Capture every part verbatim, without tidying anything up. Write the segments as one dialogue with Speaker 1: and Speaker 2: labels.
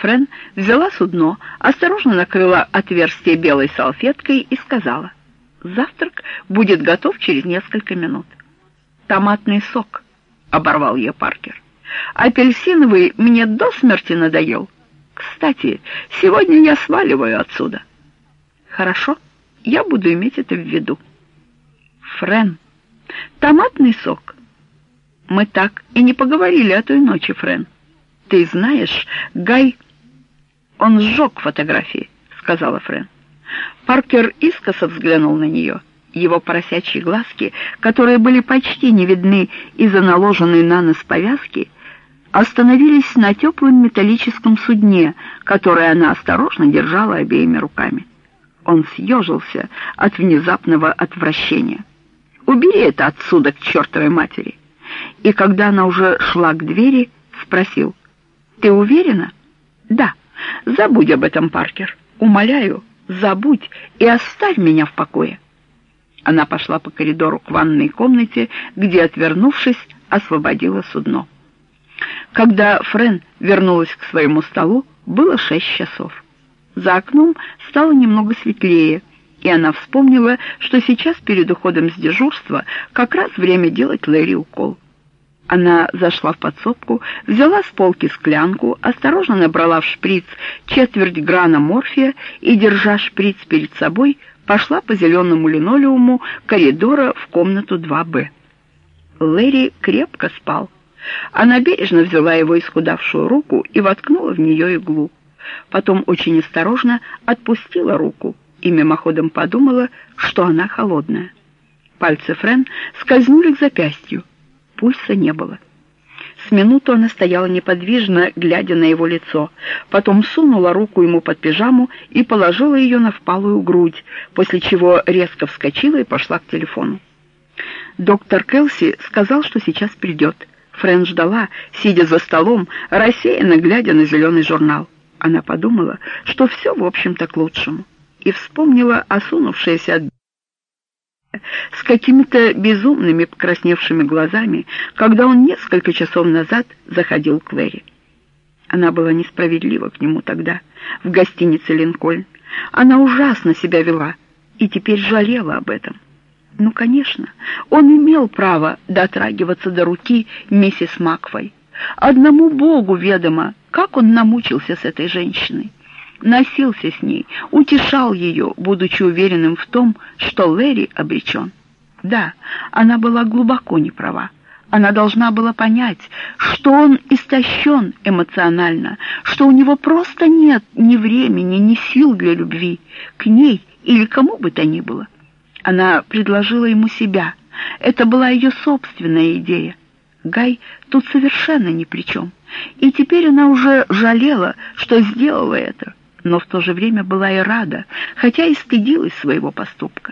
Speaker 1: Френ взяла судно, осторожно накрыла отверстие белой салфеткой и сказала: «Завтрак будет готов через несколько минут». «Томатный сок», — оборвал ее Паркер. «Апельсиновый мне до смерти надоел. Кстати, сегодня я сваливаю отсюда». «Хорошо, я буду иметь это в виду». «Френ, томатный сок». «Мы так и не поговорили о той ночи, Френ. Ты знаешь, Гай...» «Он сжег фотографии», — сказала Френ. Паркер искоса взглянул на нее. Его поросячьи глазки, которые были почти не видны из-за наложенной на нос повязки, остановились на теплом металлическом судне, которое она осторожно держала обеими руками. Он съежился от внезапного отвращения. «Убери это отсюда, к чертовой матери!» И когда она уже шла к двери, спросил: «Ты уверена?» «Да. Забудь об этом, Паркер. Умоляю, забудь и оставь меня в покое». Она пошла по коридору к ванной комнате, где, отвернувшись, освободила судно. Когда Френ вернулась к своему столу, было шесть часов. За окном стало немного светлее, и она вспомнила, что сейчас перед уходом с дежурства как раз время делать Лэри укол. Она зашла в подсобку, взяла с полки склянку, осторожно набрала в шприц четверть грана морфия и, держа шприц перед собой, пошла по зеленому линолеуму коридора в комнату два Б. Лэри крепко спал. Она бережно взяла его исхудавшую руку и воткнула в нее иглу. Потом очень осторожно отпустила руку и мимоходом подумала, что она холодная. Пальцы Френ скользнули к запястью. Пульса не было. С минуту она стояла неподвижно, глядя на его лицо, потом сунула руку ему под пижаму и положила ее на впалую грудь, после чего резко вскочила и пошла к телефону. Доктор Келси сказал, что сейчас придет. Френ ждала, сидя за столом, рассеянно глядя на зеленый журнал. Она подумала, что все, в общем-то, к лучшему, и вспомнила осунувшееся от с какими-то безумными покрасневшими глазами, когда он несколько часов назад заходил к Лэри. Она была несправедлива к нему тогда, в гостинице «Линкольн». Она ужасно себя вела и теперь жалела об этом. Ну, конечно, он имел право дотрагиваться до руки миссис Макфой. Одному Богу ведомо, как он намучился с этой женщиной. Носился с ней, утешал ее, будучи уверенным в том, что Лэри обречен. Да, она была глубоко не права. Она должна была понять, что он истощен эмоционально, что у него просто нет ни времени, ни сил для любви к ней или кому бы то ни было. Она предложила ему себя. Это была ее собственная идея. Гай тут совершенно ни при чем. И теперь она уже жалела, что сделала это, но в то же время была и рада, хотя и стыдилась своего поступка.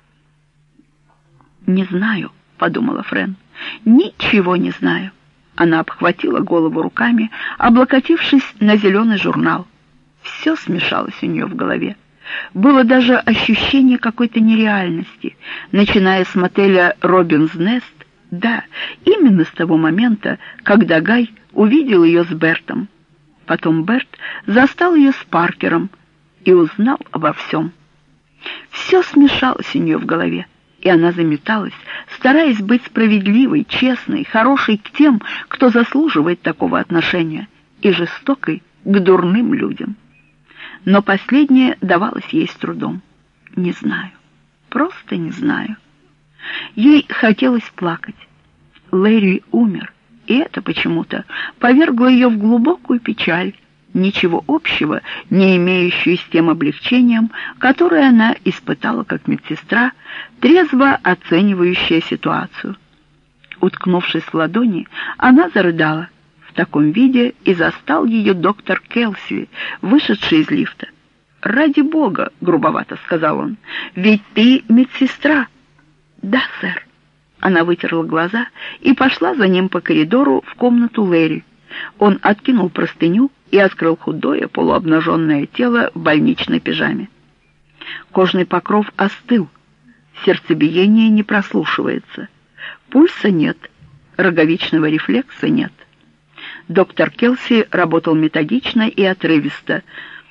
Speaker 1: «Не знаю», — подумала Френ, — «ничего не знаю». Она обхватила голову руками, облокотившись на зеленый журнал. Все смешалось у нее в голове. Было даже ощущение какой-то нереальности, начиная с мотеля «Робинс Нест». Да, именно с того момента, когда Гай увидел ее с Бертом. Потом Берт застал ее с Паркером и узнал обо всем. Все смешалось у нее в голове, и она заметалась, стараясь быть справедливой, честной, хорошей к тем, кто заслуживает такого отношения, и жестокой к дурным людям. Но последнее давалось ей с трудом. Не знаю, просто не знаю. Ей хотелось плакать. Лэри умер, и это почему-то повергло ее в глубокую печаль, ничего общего не имеющую с тем облегчением, которое она испытала как медсестра, трезво оценивающая ситуацию. Уткнувшись в ладони, она зарыдала. В таком виде и застал ее доктор Келси, вышедший из лифта. «Ради бога», — грубовато сказал он, — «ведь ты медсестра». «Да, сэр». Она вытерла глаза и пошла за ним по коридору в комнату Лэри. Он откинул простыню и открыл худое полуобнаженное тело в больничной пижаме. Кожный покров остыл, сердцебиение не прослушивается, пульса нет, роговичного рефлекса нет. Доктор Келси работал методично и отрывисто.